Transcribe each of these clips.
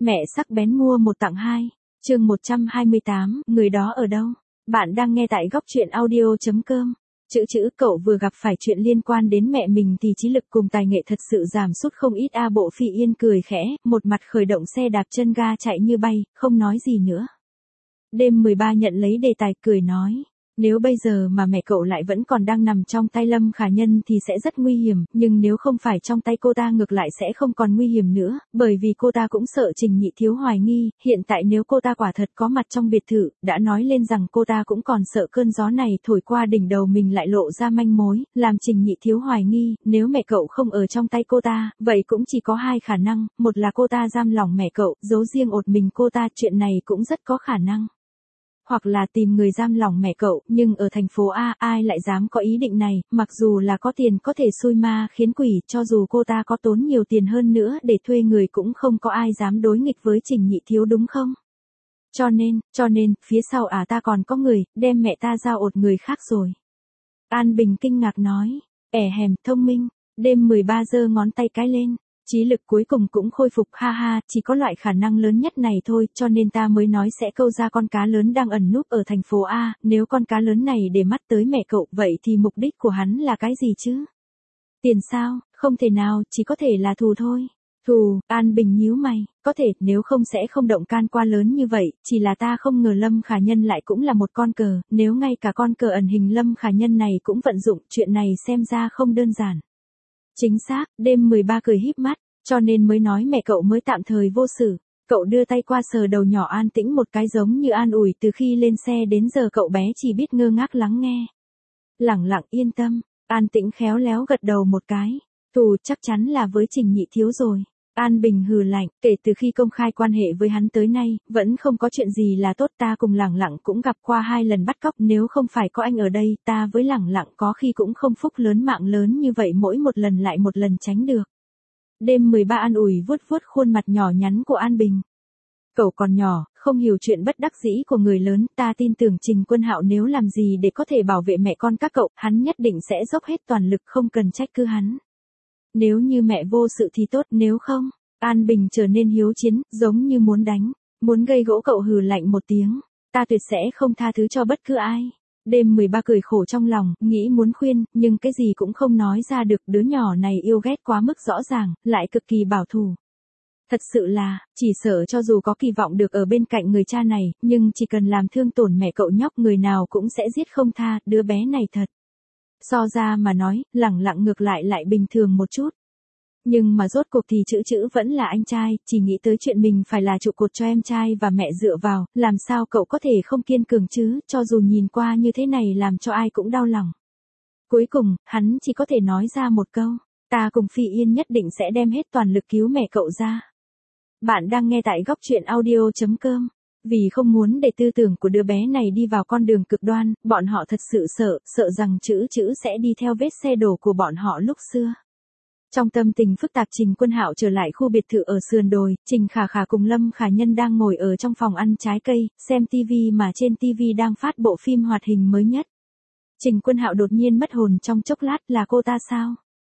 Mẹ sắc bén mua một tặng hai. Chương 128, người đó ở đâu? Bạn đang nghe tại góc truyện audio.com. Cậu vừa gặp phải chuyện liên quan đến mẹ mình thì trí lực cùng tài nghệ thật sự giảm sút không ít a. Bộ Phi Yên cười khẽ, một mặt khởi động xe đạp chân ga chạy như bay, không nói gì nữa. Đêm 13 nhận lấy đề tài cười nói. Nếu bây giờ mà mẹ cậu lại vẫn còn đang nằm trong tay Lâm Khả Nhân thì sẽ rất nguy hiểm, nhưng nếu không phải trong tay cô ta ngược lại sẽ không còn nguy hiểm nữa, bởi vì cô ta cũng sợ Trình Nhị Thiếu hoài nghi, hiện tại nếu cô ta quả thật có mặt trong biệt thự, đã nói lên rằng cô ta cũng còn sợ cơn gió này thổi qua đỉnh đầu mình lại lộ ra manh mối, làm Trình Nhị Thiếu hoài nghi, nếu mẹ cậu không ở trong tay cô ta, vậy cũng chỉ có hai khả năng, một là cô ta giam lỏng mẹ cậu, giấu riêng một mình cô ta, chuyện này cũng rất có khả năng. Hoặc là tìm người giam lỏng mẹ cậu, nhưng ở thành phố A, ai lại dám có ý định này, mặc dù là có tiền có thể xui ma khiến quỷ, cho dù cô ta có tốn nhiều tiền hơn nữa để thuê người cũng không có ai dám đối nghịch với Trình Nhị Thiếu đúng không? Cho nên, phía sau ta còn có người, đem mẹ ta giao ột người khác rồi. An Bình kinh ngạc nói, thông minh, đêm 13 giờ ngón tay cái lên. Trí lực cuối cùng cũng khôi phục, ha ha, chỉ có loại khả năng lớn nhất này thôi, cho nên ta mới nói sẽ câu ra con cá lớn đang ẩn núp ở thành phố A, nếu con cá lớn này để mắt tới mẹ cậu, vậy thì mục đích của hắn là cái gì chứ? Tiền sao? Không thể nào, chỉ có thể là thù thôi. Thù, An Bình nhíu mày, có thể, nếu không sẽ không động can qua lớn như vậy, chỉ là ta không ngờ Lâm Khả Nhân lại cũng là một con cờ, nếu ngay cả con cờ ẩn hình Lâm Khả Nhân này cũng vận dụng, chuyện này xem ra không đơn giản. Chính xác, đêm 13 cười híp mắt, cho nên mới nói mẹ cậu mới tạm thời vô xử. Cậu đưa tay qua sờ đầu nhỏ An Tĩnh một cái giống như an ủi, từ khi lên xe đến giờ cậu bé chỉ biết ngơ ngác lắng nghe. Lẳng lặng yên tâm, An Tĩnh khéo léo gật đầu một cái. Thù chắc chắn là với Trình Nhị Thiếu rồi. An Bình hừ lạnh, kể từ khi công khai quan hệ với hắn tới nay, vẫn không có chuyện gì là tốt, ta cùng Lẳng Lặng cũng gặp qua 2 lần bắt cóc, nếu không phải có anh ở đây, ta với Lẳng Lặng có khi cũng không phúc lớn mạng lớn như vậy, mỗi một lần lại một lần tránh được. Đêm 13 an ủi vuốt vuốt khuôn mặt nhỏ nhắn của An Bình. Cậu còn nhỏ, không hiểu chuyện bất đắc dĩ của người lớn, ta tin tưởng Trình Quân Hạo nếu làm gì để có thể bảo vệ mẹ con các cậu, hắn nhất định sẽ dốc hết toàn lực, không cần trách cứ hắn. Nếu như mẹ vô sự thì tốt, nếu không, An Bình trở nên hiếu chiến, giống như muốn đánh, muốn gây gỗ. Cậu hừ lạnh một tiếng, ta tuyệt sẽ không tha thứ cho bất cứ ai. Đêm 13 cười khổ trong lòng, nghĩ muốn khuyên, nhưng cái gì cũng không nói ra được, đứa nhỏ này yêu ghét quá mức rõ ràng, lại cực kỳ bảo thủ. Thật sự là, chỉ sợ cho dù có kỳ vọng được ở bên cạnh người cha này, nhưng chỉ cần làm thương tổn mẹ cậu nhóc, người nào cũng sẽ giết không tha, đứa bé này thật. So ra mà nói, Lẳng Lặng ngược lại bình thường một chút. Nhưng mà rốt cuộc thì Chữ vẫn là anh trai, chỉ nghĩ tới chuyện mình phải là trụ cột cho em trai và mẹ dựa vào, làm sao cậu có thể không kiên cường chứ, cho dù nhìn qua như thế này làm cho ai cũng đau lòng. Cuối cùng, hắn chỉ có thể nói ra một câu, ta cùng Phi Yên nhất định sẽ đem hết toàn lực cứu mẹ cậu ra. Bạn đang nghe tại góc truyện audio.com. Vì không muốn để tư tưởng của đứa bé này đi vào con đường cực đoan, bọn họ thật sự sợ rằng Chữ sẽ đi theo vết xe đổ của bọn họ lúc xưa. Trong tâm tình phức tạp, Trình Quân Hạo trở lại khu biệt thự ở sườn đồi, Trình Khả Khả cùng Lâm Khả Nhân đang ngồi ở trong phòng ăn trái cây, xem TV mà trên TV đang phát bộ phim hoạt hình mới nhất. Trình Quân Hạo đột nhiên mất hồn trong chốc lát, là cô ta sao?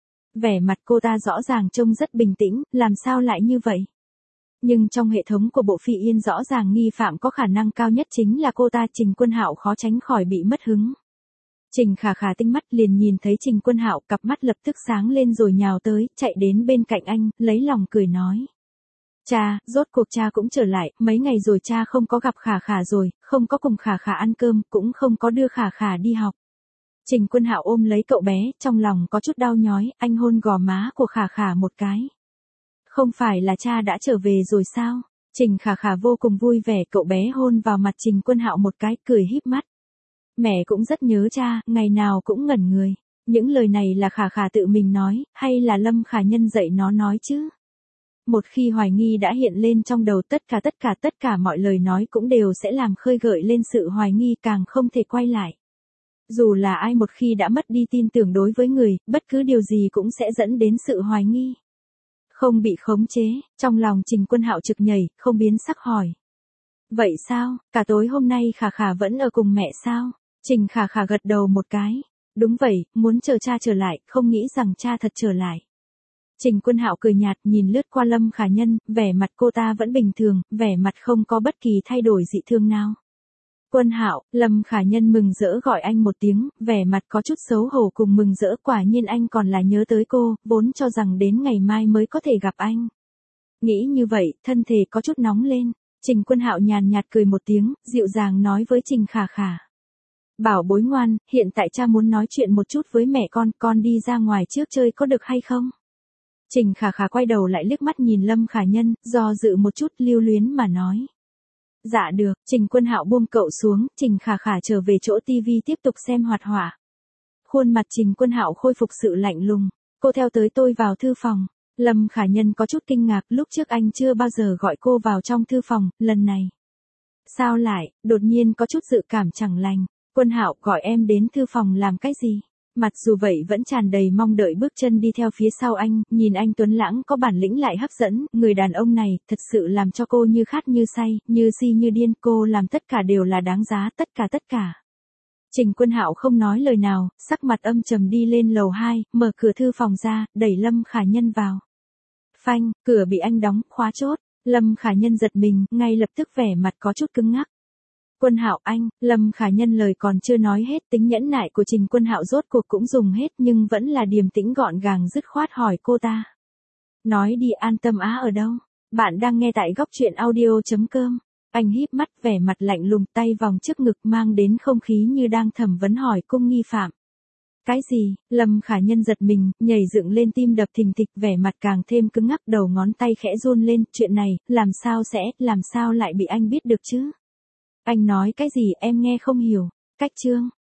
Vẻ mặt cô ta rõ ràng trông rất bình tĩnh, làm sao lại như vậy? Nhưng trong hệ thống của bộ Phi Yên rõ ràng nghi phạm có khả năng cao nhất chính là cô ta. Trình Quân Hạo khó tránh khỏi bị mất hứng. Trình Khả Khả tinh mắt liền nhìn thấy Trình Quân Hạo, cặp mắt lập tức sáng lên rồi nhào tới, chạy đến bên cạnh anh, lấy lòng cười nói. Cha, rốt cuộc cha cũng trở lại, mấy ngày rồi cha không có gặp Khả Khả rồi, không có cùng Khả Khả ăn cơm, cũng không có đưa Khả Khả đi học. Trình Quân Hạo ôm lấy cậu bé, trong lòng có chút đau nhói, anh hôn gò má của Khả Khả một cái. Không phải là cha đã trở về rồi sao? Trình Khả Khả vô cùng vui vẻ, cậu bé hôn vào mặt Trình Quân Hạo một cái, cười híp mắt. Mẹ cũng rất nhớ cha, ngày nào cũng ngẩn người. Những lời này là Khả Khả tự mình nói, hay là Lâm Khả Nhân dạy nó nói chứ? Một khi hoài nghi đã hiện lên trong đầu, tất cả mọi lời nói cũng đều sẽ làm khơi gợi lên sự hoài nghi, càng không thể quay lại. Dù là ai một khi đã mất đi tin tưởng đối với người, bất cứ điều gì cũng sẽ dẫn đến sự hoài nghi. Không bị khống chế, trong lòng Trình Quân Hạo trực nhảy, không biến sắc hỏi. Vậy sao, cả tối hôm nay Khả Khả vẫn ở cùng mẹ sao? Trình Khả Khả gật đầu một cái. Đúng vậy, muốn chờ cha trở lại, không nghĩ rằng cha thật trở lại. Trình Quân Hạo cười nhạt nhìn lướt qua Lâm Khả Nhân, vẻ mặt cô ta vẫn bình thường, vẻ mặt không có bất kỳ thay đổi dị thường nào. Quân Hạo, Lâm Khả Nhân mừng rỡ gọi anh một tiếng, vẻ mặt có chút xấu hổ cùng mừng rỡ, quả nhiên anh còn là nhớ tới cô, vốn cho rằng đến ngày mai mới có thể gặp anh. Nghĩ như vậy, thân thể có chút nóng lên. Trình Quân Hạo nhàn nhạt cười một tiếng, dịu dàng nói với Trình Khả Khả. Bảo bối ngoan, hiện tại cha muốn nói chuyện một chút với mẹ con đi ra ngoài trước chơi có được hay không? Trình Khả Khả quay đầu lại liếc mắt nhìn Lâm Khả Nhân, do dự một chút lưu luyến mà nói. Dạ được, Trình Quân Hạo buông cậu xuống, Trình Khả Khả trở về chỗ tivi tiếp tục xem hoạt họa. Khuôn mặt Trình Quân Hạo khôi phục sự lạnh lùng, cô theo tới tôi vào thư phòng. Lâm Khả Nhân có chút kinh ngạc, lúc trước anh chưa bao giờ gọi cô vào trong thư phòng, lần này. Sao lại, đột nhiên có chút dự cảm chẳng lành. Quân Hạo gọi em đến thư phòng làm cái gì? Mặc dù vậy vẫn tràn đầy mong đợi bước chân đi theo phía sau anh, nhìn anh tuấn lãng có bản lĩnh lại hấp dẫn, người đàn ông này thật sự làm cho cô như khát như say, như si như điên, cô làm tất cả đều là đáng giá, tất cả. Trình Quân Hạo không nói lời nào, sắc mặt âm trầm đi lên lầu 2, mở cửa thư phòng ra, đẩy Lâm Khả Nhân vào. Phanh, cửa bị anh đóng, khóa chốt. Lâm Khả Nhân giật mình, ngay lập tức vẻ mặt có chút cứng ngắc. Quân Hạo anh, Lâm Khả Nhân lời còn chưa nói hết, tính nhẫn nại của Trình Quân Hạo rốt cuộc cũng dùng hết, nhưng vẫn là điềm tĩnh gọn gàng dứt khoát hỏi cô ta. Nói đi, An Tâm Á ở đâu? Bạn đang nghe tại góc truyện audio.com. Anh híp mắt, vẻ mặt lạnh lùng, tay vòng trước ngực mang đến không khí như đang thẩm vấn hỏi cung nghi phạm. Cái gì? Lâm Khả Nhân giật mình, nhảy dựng lên, tim đập thình thịch, vẻ mặt càng thêm cứng ngắc, đầu ngón tay khẽ run lên, chuyện này, làm sao lại bị anh biết được chứ? Anh nói cái gì em nghe không hiểu. Cách chương.